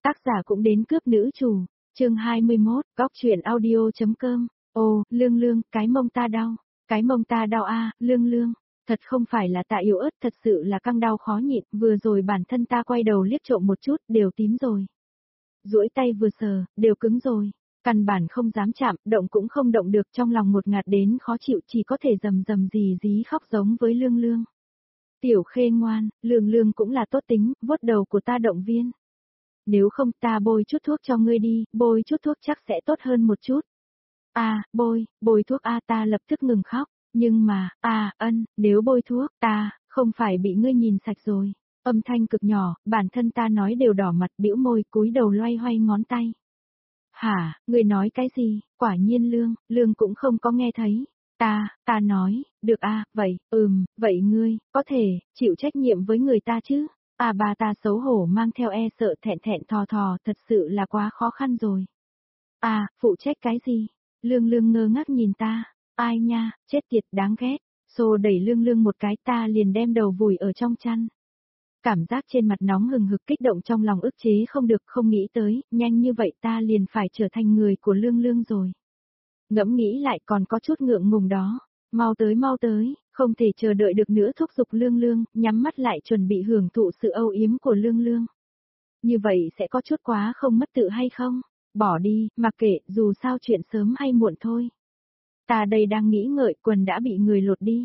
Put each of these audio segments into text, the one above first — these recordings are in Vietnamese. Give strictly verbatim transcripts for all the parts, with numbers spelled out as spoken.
Tác giả cũng đến cướp nữ chủ, chương hai mươi mốt, góc truyện audio.com, ô, lương lương, cái mông ta đau, cái mông ta đau a, lương lương, thật không phải là tạ yếu ớt, thật sự là căng đau khó nhịn, vừa rồi bản thân ta quay đầu liếc trộm một chút, đều tím rồi. Duỗi tay vừa sờ, đều cứng rồi, căn bản không dám chạm, động cũng không động được, trong lòng một ngạt đến khó chịu, chỉ có thể rầm rầm rì rí khóc giống với lương lương. Tiểu Khê ngoan, lương lương cũng là tốt tính, vuốt đầu của ta động viên. Nếu không ta bôi chút thuốc cho ngươi đi, bôi chút thuốc chắc sẽ tốt hơn một chút. À, bôi, bôi thuốc a, ta lập tức ngừng khóc, nhưng mà, à, ân, nếu bôi thuốc, ta, không phải bị ngươi nhìn sạch rồi. Âm thanh cực nhỏ, bản thân ta nói đều đỏ mặt, bĩu môi, cúi đầu loay hoay ngón tay. Hả, ngươi nói cái gì? Quả nhiên lương, lương cũng không có nghe thấy. Ta, ta nói, được a, vậy, ừm, vậy ngươi, có thể, chịu trách nhiệm với người ta chứ? À bà ta xấu hổ mang theo e sợ thẹn thẹn thò thò, thật sự là quá khó khăn rồi. À, phụ trách cái gì? Lương lương ngơ ngác nhìn ta, ai nha, chết tiệt đáng ghét, xô đẩy lương lương một cái, ta liền đem đầu vùi ở trong chăn. Cảm giác trên mặt nóng hừng hực, kích động trong lòng ức chế không được, không nghĩ tới, nhanh như vậy ta liền phải trở thành người của lương lương rồi. Ngẫm nghĩ lại còn có chút ngượng ngùng đó, mau tới mau tới, không thể chờ đợi được nữa, thúc giục lương lương, nhắm mắt lại chuẩn bị hưởng thụ sự âu yếm của lương lương. Như vậy sẽ có chút quá không mất tự hay không? Bỏ đi, mặc kệ, dù sao chuyện sớm hay muộn thôi. Ta đây đang nghĩ ngợi, quần đã bị người lột đi.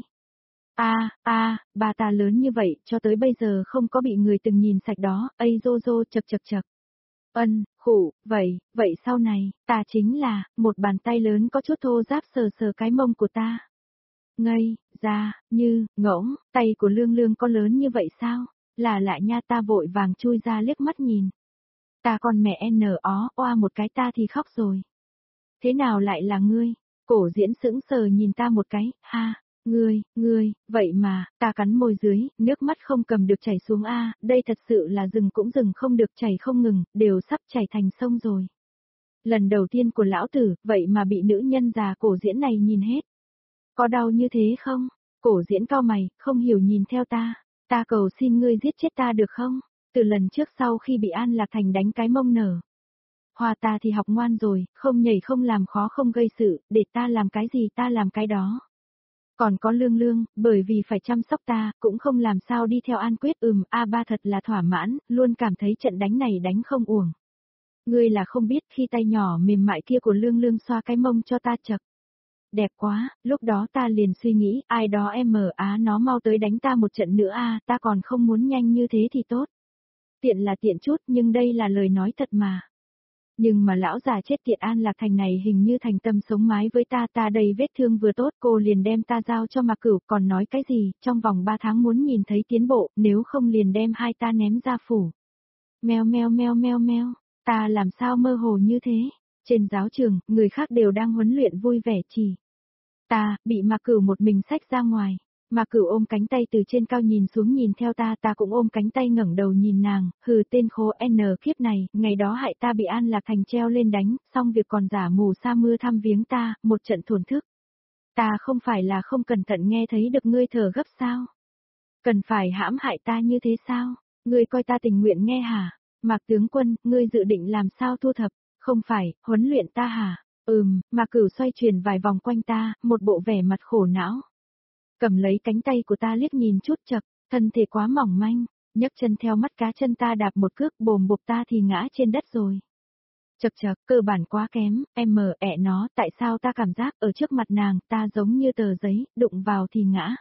A, a, bà ta lớn như vậy, cho tới bây giờ không có bị người từng nhìn sạch đó, ây rô rô chật chật chật. Ân, khủ, vậy, vậy sau này, ta chính là, một bàn tay lớn có chút thô ráp sờ sờ cái mông của ta. Ngây, ra, như, ngỗng, tay của lương lương có lớn như vậy sao? Là lạ nha, ta vội vàng chui ra liếc mắt nhìn. Ta con mẹ n ó, oa một cái ta thì khóc rồi. Thế nào lại là ngươi? Cổ diễn sững sờ nhìn ta một cái, ha, ngươi, ngươi, vậy mà, ta cắn môi dưới, nước mắt không cầm được chảy xuống a, đây thật sự là dừng cũng dừng không được, chảy không ngừng, đều sắp chảy thành sông rồi. Lần đầu tiên của lão tử, vậy mà bị nữ nhân già cổ diễn này nhìn hết. Có đau như thế không? Cổ diễn cao mày, không hiểu nhìn theo ta. Ta cầu xin ngươi giết chết ta được không? Từ lần trước sau khi bị An Lạc Thành đánh cái mông nở. Hoa ta thì học ngoan rồi, không nhảy không làm khó không gây sự, để ta làm cái gì ta làm cái đó. Còn có lương lương, bởi vì phải chăm sóc ta, cũng không làm sao đi theo An Quyết, ừm, A ba thật là thỏa mãn, luôn cảm thấy trận đánh này đánh không uổng. Ngươi là không biết khi tay nhỏ mềm mại kia của lương lương xoa cái mông cho ta chật. Đẹp quá, lúc đó ta liền suy nghĩ, ai đó em ở á nó mau tới đánh ta một trận nữa a, ta còn không muốn nhanh như thế thì tốt. Tiện là tiện chút, nhưng đây là lời nói thật mà. Nhưng mà lão già chết tiệt An Lạc Thành này hình như thành tâm sống mái với ta, ta đầy vết thương vừa tốt, cô liền đem ta giao cho Mạc Cửu, còn nói cái gì, trong vòng ba tháng muốn nhìn thấy tiến bộ, nếu không liền đem hai ta ném ra phủ. Meo meo meo meo meo, ta làm sao mơ hồ như thế? Trên giáo trường, người khác đều đang huấn luyện vui vẻ chỉ. Ta, bị Mạc Cửu một mình xách ra ngoài. Mạc Cửu ôm cánh tay từ trên cao nhìn xuống nhìn theo ta, ta cũng ôm cánh tay ngẩng đầu nhìn nàng, hừ tên khố N kiếp này, ngày đó hại ta bị An Lạc Thành treo lên đánh, xong việc còn giả mù sa mưa thăm viếng ta, một trận thổn thức. Ta không phải là không cẩn thận nghe thấy được ngươi thở gấp sao? Cần phải hãm hại ta như thế sao? Ngươi coi ta tình nguyện nghe hả? Mạc tướng quân, ngươi dự định làm sao thu thập? Không phải, huấn luyện ta hả? Ừm, Mạc Cửu xoay chuyển vài vòng quanh ta, một bộ vẻ mặt khổ não. Cầm lấy cánh tay của ta liếc nhìn chút chật, thân thể quá mỏng manh, nhấc chân theo mắt cá chân ta đạp một cước bồm bộp ta thì ngã trên đất rồi. Chật chật, cơ bản quá kém, em mờ ẹ nó, tại sao ta cảm giác ở trước mặt nàng, ta giống như tờ giấy, đụng vào thì ngã.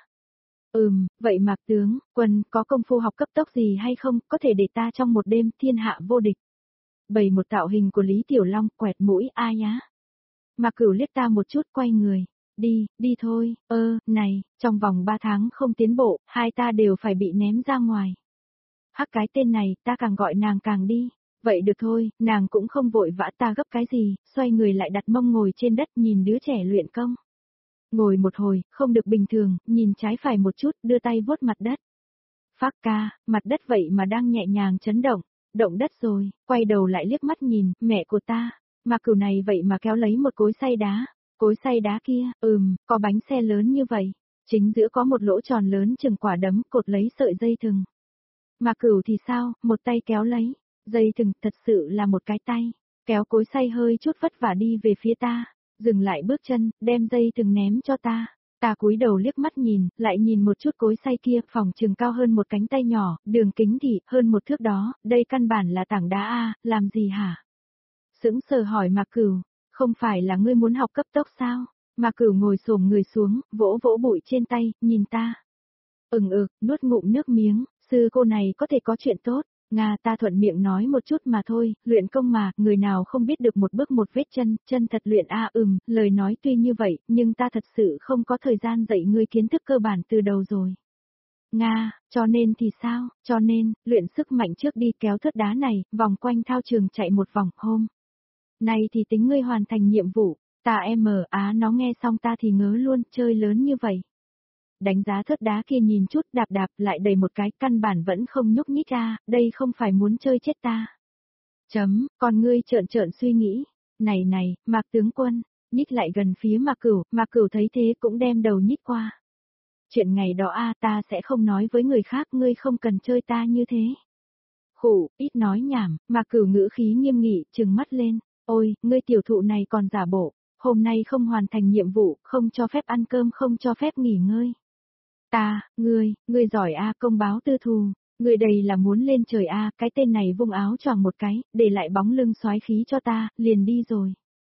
Ừm, vậy Mạc tướng, quân, có công phu học cấp tốc gì hay không, có thể để ta trong một đêm thiên hạ vô địch. Bày một tạo hình của Lý Tiểu Long, quẹt mũi, ai nhá. Mạc Cửu liếc ta một chút quay người. Đi, đi thôi, ơ, này, trong vòng ba tháng không tiến bộ, hai ta đều phải bị ném ra ngoài. Hắc cái tên này, ta càng gọi nàng càng đi. Vậy được thôi, nàng cũng không vội vã, ta gấp cái gì, xoay người lại đặt mông ngồi trên đất nhìn đứa trẻ luyện công. Ngồi một hồi, không được bình thường, nhìn trái phải một chút, đưa tay vuốt mặt đất. Phác ca, mặt đất vậy mà đang nhẹ nhàng chấn động, động đất rồi, quay đầu lại liếc mắt nhìn, mẹ của ta. Mạc Cửu này vậy mà kéo lấy một cối xay đá. Cối xay đá kia, ừm, có bánh xe lớn như vậy. Chính giữa có một lỗ tròn lớn chừng quả đấm, cột lấy sợi dây thừng. Mạc Cửu thì sao, một tay kéo lấy. Dây thừng thật sự là một cái tay, kéo cối xay hơi chút vất vả đi về phía ta, dừng lại bước chân, đem dây thừng ném cho ta. Ta cúi đầu liếc mắt nhìn, lại nhìn một chút cối xay kia, phòng chừng cao hơn một cánh tay nhỏ, đường kính thì hơn một thước đó, đây căn bản là tảng đá a, làm gì hả? Sững sờ hỏi Mạc Cửu, không phải là ngươi muốn học cấp tốc sao? Mạc Cửu ngồi xổm người xuống, vỗ vỗ bụi trên tay, nhìn ta. Ừng ực, nuốt ngụm nước miếng, sư cô này có thể có chuyện tốt. Nga, ta thuận miệng nói một chút mà thôi, luyện công mà, người nào không biết được một bước một vết chân, chân thật luyện a à, ừm, lời nói tuy như vậy, nhưng ta thật sự không có thời gian dạy ngươi kiến thức cơ bản từ đầu rồi. Nga, cho nên thì sao, cho nên, luyện sức mạnh trước đi kéo thớt đá này, vòng quanh thao trường chạy một vòng, hôm. Này thì tính ngươi hoàn thành nhiệm vụ, ta em ở á nó nghe xong ta thì ngớ luôn, chơi lớn như vậy. Đánh giá thớt đá kia nhìn chút đạp đạp lại đầy một cái căn bản vẫn không nhúc nhích ra, đây không phải muốn chơi chết ta. Chấm, còn ngươi trợn trợn suy nghĩ, này này, Mạc tướng quân, nhích lại gần phía Mạc Cửu, Mạc Cửu thấy thế cũng đem đầu nhích qua. Chuyện ngày đó a ta sẽ không nói với người khác, ngươi không cần chơi ta như thế. Khủ, ít nói nhảm, Mạc Cửu ngữ khí nghiêm nghị, trừng mắt lên, ôi, ngươi tiểu thụ này còn giả bộ, hôm nay không hoàn thành nhiệm vụ, không cho phép ăn cơm, không cho phép nghỉ ngơi. Ta, ngươi, ngươi giỏi a công báo tư thù, ngươi đây là muốn lên trời a cái tên này vung áo choàng một cái, để lại bóng lưng xoái khí cho ta, liền đi rồi.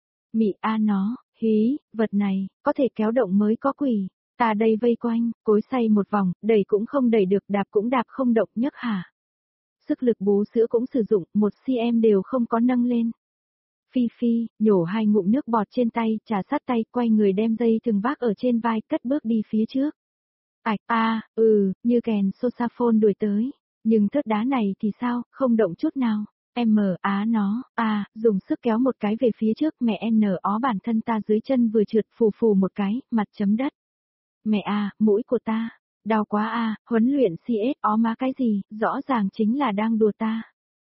Mị a nó, hí, vật này, có thể kéo động mới có quỷ, ta đây vây quanh, cối xay một vòng, đẩy cũng không đẩy được, đạp cũng đạp không động nhấc hả. Sức lực bú sữa cũng sử dụng, một cm đều không có nâng lên. Phi Phi, nhổ hai ngụm nước bọt trên tay, trà sát tay, quay người đem dây thừng vác ở trên vai, cất bước đi phía trước. Ảch, a, à, ừ, như kèn saxophone đuổi tới, nhưng thớt đá này thì sao, không động chút nào. Em mờ á nó, a, à, dùng sức kéo một cái về phía trước, mẹ n ó bản thân ta dưới chân vừa trượt phù phù một cái, mặt chấm đất. Mẹ à, mũi của ta, đau quá a, à, huấn luyện xê ét ó má cái gì, rõ ràng chính là đang đùa ta.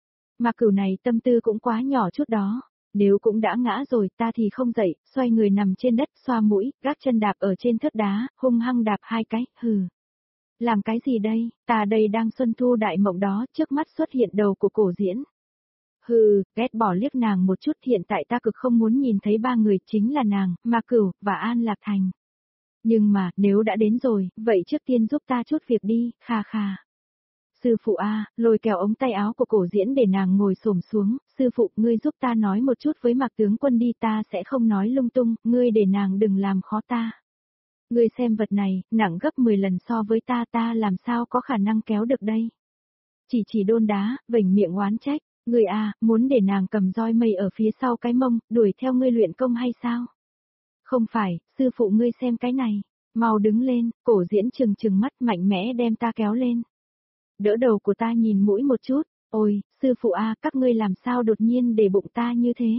Mà cửu này tâm tư cũng quá nhỏ chút đó. Nếu cũng đã ngã rồi ta thì không dậy, xoay người nằm trên đất, xoa mũi, gác chân đạp ở trên thớt đá, hung hăng đạp hai cái, hừ. Làm cái gì đây, ta đây đang xuân thu đại mộng đó, trước mắt xuất hiện đầu của cổ diễn. Hừ, ghét bỏ liếc nàng một chút, hiện tại ta cực không muốn nhìn thấy ba người, chính là nàng, Ma Cửu, và An Lạc Thành. Nhưng mà, nếu đã đến rồi, vậy trước tiên giúp ta chút việc đi, kha kha. Sư phụ a, lôi kéo ống tay áo của cổ diễn để nàng ngồi xổm xuống, sư phụ ngươi giúp ta nói một chút với Mạc tướng quân đi, ta sẽ không nói lung tung, ngươi để nàng đừng làm khó ta. Ngươi xem vật này, nặng gấp mười lần so với ta, ta làm sao có khả năng kéo được đây. Chỉ chỉ đôn đá, vểnh miệng oán trách, ngươi a, muốn để nàng cầm roi mây ở phía sau cái mông, đuổi theo ngươi luyện công hay sao? Không phải, sư phụ ngươi xem cái này, mau đứng lên, cổ diễn trừng trừng mắt mạnh mẽ đem ta kéo lên. Đỡ đầu của ta nhìn mũi một chút, ôi, sư phụ a, các ngươi làm sao đột nhiên để bụng ta như thế?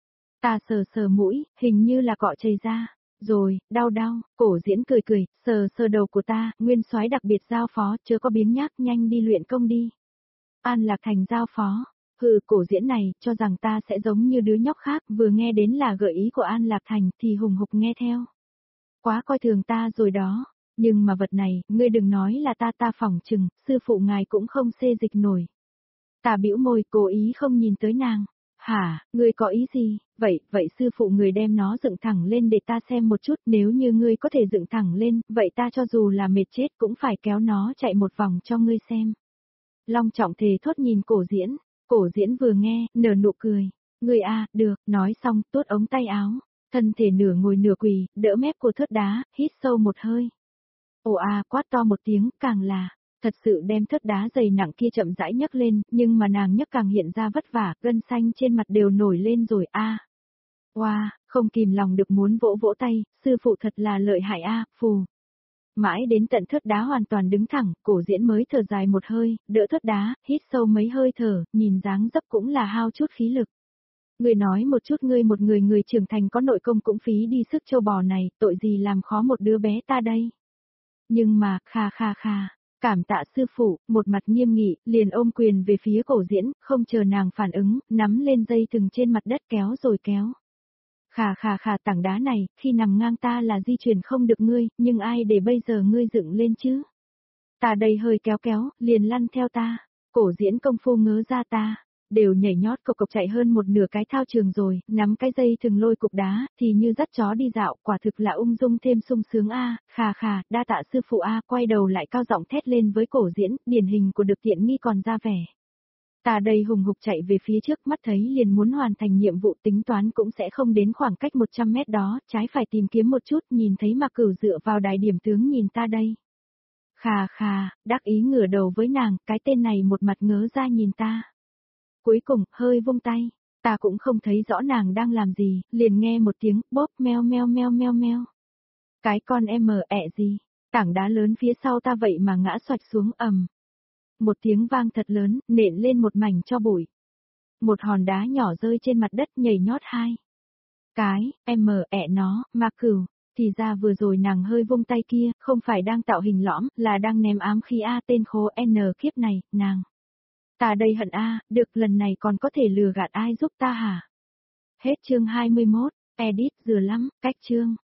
Ta sờ sờ mũi, hình như là cọ chảy ra, rồi, đau đau, cổ diễn cười cười, sờ sờ đầu của ta, nguyên soái đặc biệt giao phó, chớ có biếng nhác, nhanh đi luyện công đi. An Lạc Thành giao phó, hừ, cổ diễn này, cho rằng ta sẽ giống như đứa nhóc khác, vừa nghe đến là gợi ý của An Lạc Thành, thì hùng hục nghe theo. Quá coi thường ta rồi đó. Nhưng mà vật này, ngươi đừng nói là ta ta phỏng chừng, sư phụ ngài cũng không xê dịch nổi. Ta bĩu môi, cố ý không nhìn tới nàng. Hả, ngươi có ý gì? Vậy, vậy sư phụ người đem nó dựng thẳng lên để ta xem một chút, nếu như ngươi có thể dựng thẳng lên, vậy ta cho dù là mệt chết cũng phải kéo nó chạy một vòng cho ngươi xem. Long trọng thề thốt nhìn cổ diễn, cổ diễn vừa nghe, nở nụ cười. Ngươi a, được, nói xong, tuốt ống tay áo, thân thể nửa ngồi nửa quỳ, đỡ mép của thớt đá, hít sâu một hơi. Ồ à, quát to một tiếng, càng là, thật sự đem thớt đá dày nặng kia chậm rãi nhấc lên, nhưng mà nàng nhấc càng hiện ra vất vả, gân xanh trên mặt đều nổi lên rồi a. À. Wow, không kìm lòng được muốn vỗ vỗ tay, sư phụ thật là lợi hại a, à, phù. Mãi đến tận thớt đá hoàn toàn đứng thẳng, cổ diễn mới thở dài một hơi, đỡ thớt đá, hít sâu mấy hơi thở, nhìn dáng dấp cũng là hao chút khí lực. Ngươi nói một chút, ngươi một người người trưởng thành có nội công cũng phí đi sức châu bò này, tội gì làm khó một đứa bé ta đây. Nhưng mà, kha kha kha, cảm tạ sư phụ, một mặt nghiêm nghị, liền ôm quyền về phía cổ diễn, không chờ nàng phản ứng, nắm lên dây thừng trên mặt đất kéo rồi kéo. Khà khà khà, tảng đá này, khi nằm ngang ta là di chuyển không được ngươi, nhưng ai để bây giờ ngươi dựng lên chứ? Ta đây hơi kéo kéo, liền lăn theo ta, cổ diễn công phu ngớ ra ta, đều nhảy nhót cộc cộc chạy hơn một nửa cái thao trường rồi, nắm cái dây thừng lôi cục đá, thì như dắt chó đi dạo, quả thực là ung dung thêm sung sướng a, khà khà, đa tạ sư phụ a, quay đầu lại cao giọng thét lên với cổ diễn, điển hình của được tiện nghi còn ra vẻ. Ta đây hùng hục chạy về phía trước, mắt thấy liền muốn hoàn thành nhiệm vụ, tính toán cũng sẽ không đến khoảng cách một trăm mét đó, trái phải tìm kiếm một chút, nhìn thấy Mạc Cửu dựa vào đài điểm tướng nhìn ta đây. Khà khà, đắc ý ngửa đầu với nàng, cái tên này một mặt ngớ ra nhìn ta. Cuối cùng, hơi vung tay, ta cũng không thấy rõ nàng đang làm gì, liền nghe một tiếng, bóp meo meo meo meo meo. Cái con em mờ ẹ gì, tảng đá lớn phía sau ta vậy mà ngã xoạch xuống ầm. Một tiếng vang thật lớn, nện lên một mảnh cho bụi. Một hòn đá nhỏ rơi trên mặt đất nhảy nhót hai. Cái, em mờ ẹ nó, Mạc Cửu, thì ra vừa rồi nàng hơi vung tay kia, không phải đang tạo hình lõm, là đang ném ám khí A tên khố N kiếp này, nàng. Ta đây hận A, được lần này còn có thể lừa gạt ai giúp ta hả? Hết chương hai mươi mốt, edit dừa lắm, cách chương.